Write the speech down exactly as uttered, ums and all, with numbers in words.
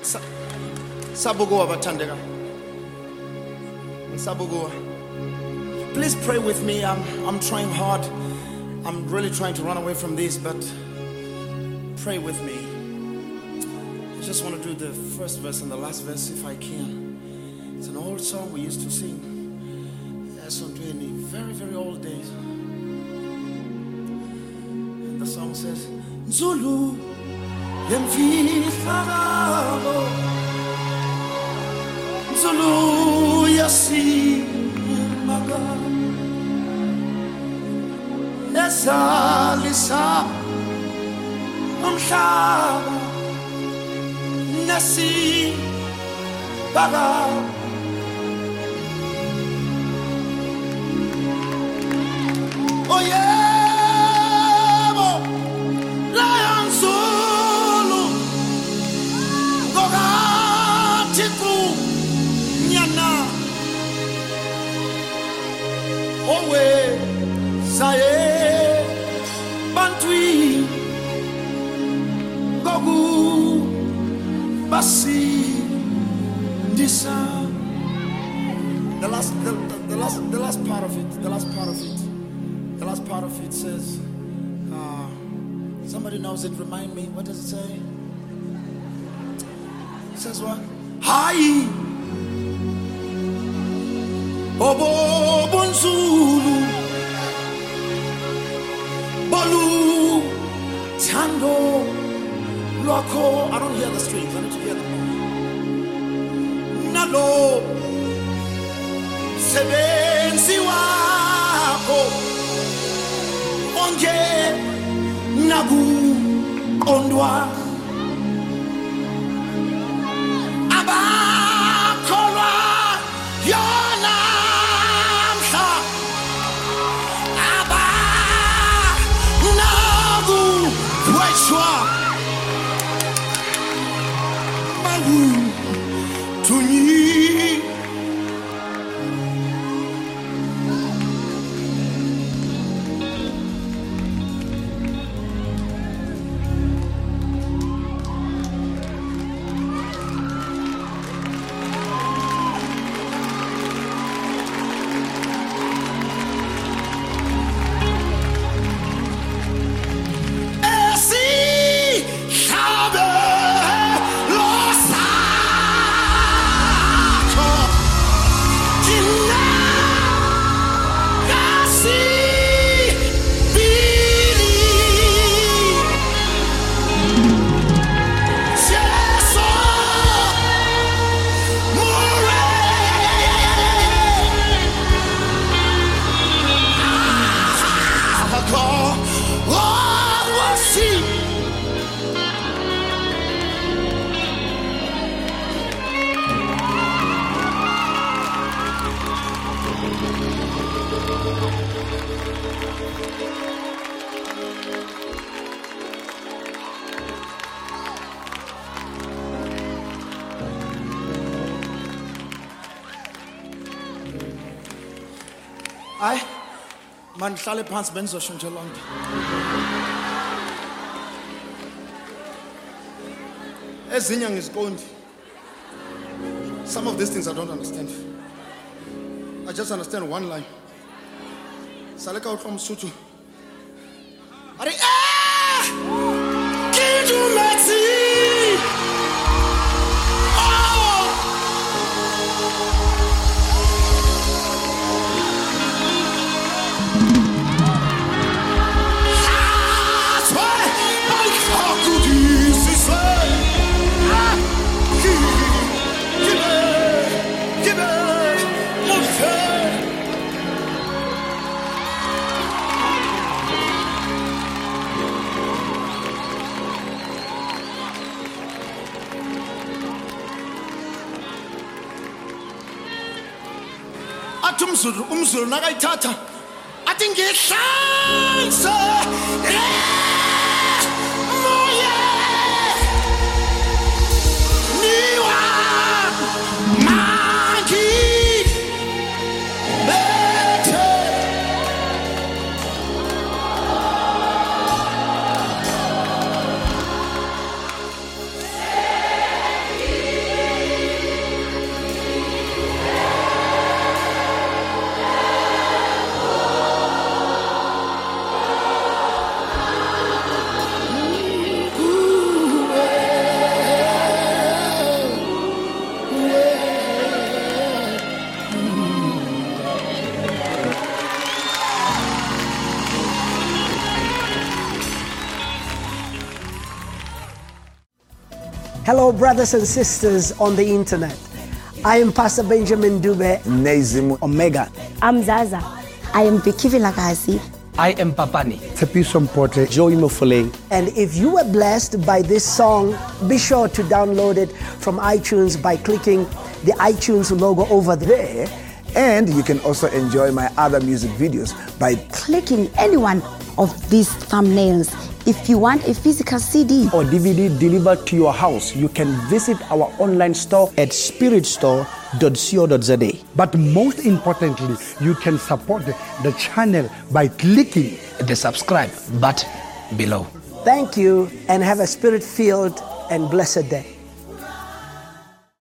Sabugoa bathandeka. Sabugoa. Please pray with me. I'm I'm trying hard. I'm really trying to run away from this, but pray with me. I just want to do the first verse and the last verse if I can. It's an old song we used to sing. That's on twenty very, very old days. And the song says, Zulu, Yemfifagabo, Zulu, Yasi, Maga, Esa, Lisa, Umshaba, Nasi, Baga. Oh yeah, Lion Zulu, Goga Tiku, Nyana, Owe, Saye, Bantui, Gogu, Basi, Disa. The last, the, the, the last, the last part of it, the last part of it. The last part of it says, uh, somebody knows it, remind me, what does it say? It says what? Hi! Obo Bonzulu Bolu Tando Loco. I don't hear the strings, I need to hear them all. Nalo Sebenzi wako Onge Nagu Ondwa Aba Kolwa Yonamsa Aba Nagu Wechwa Malu Tuni. Ay, man, hlale phansi benizoshintsha lonke. Ezinye ngiziqondi. Some of these things I don't understand. I just understand one line. Saleka utlwa Msotho. Are eh! Kidumati! Umzulu umzulu nakayithatha athi ngihlanze moya niwa magi bethe Hello, brothers and sisters on the internet. I am Pastor Benjamin Dube. Nezim Omega. I'm Zaza. I am Vicky Vilakazi. I am Papani. Tepisom Porte. Joey Mofole. And if you were blessed by this song, be sure to download it from iTunes by clicking the iTunes logo over there. And you can also enjoy my other music videos by clicking any one of these thumbnails. If you want a physical C D or D V D delivered to your house, you can visit our online store at spirit store dot co dot z a. But most importantly, you can support the, the channel by clicking the subscribe button below. Thank you, and have a spirit-filled and blessed day.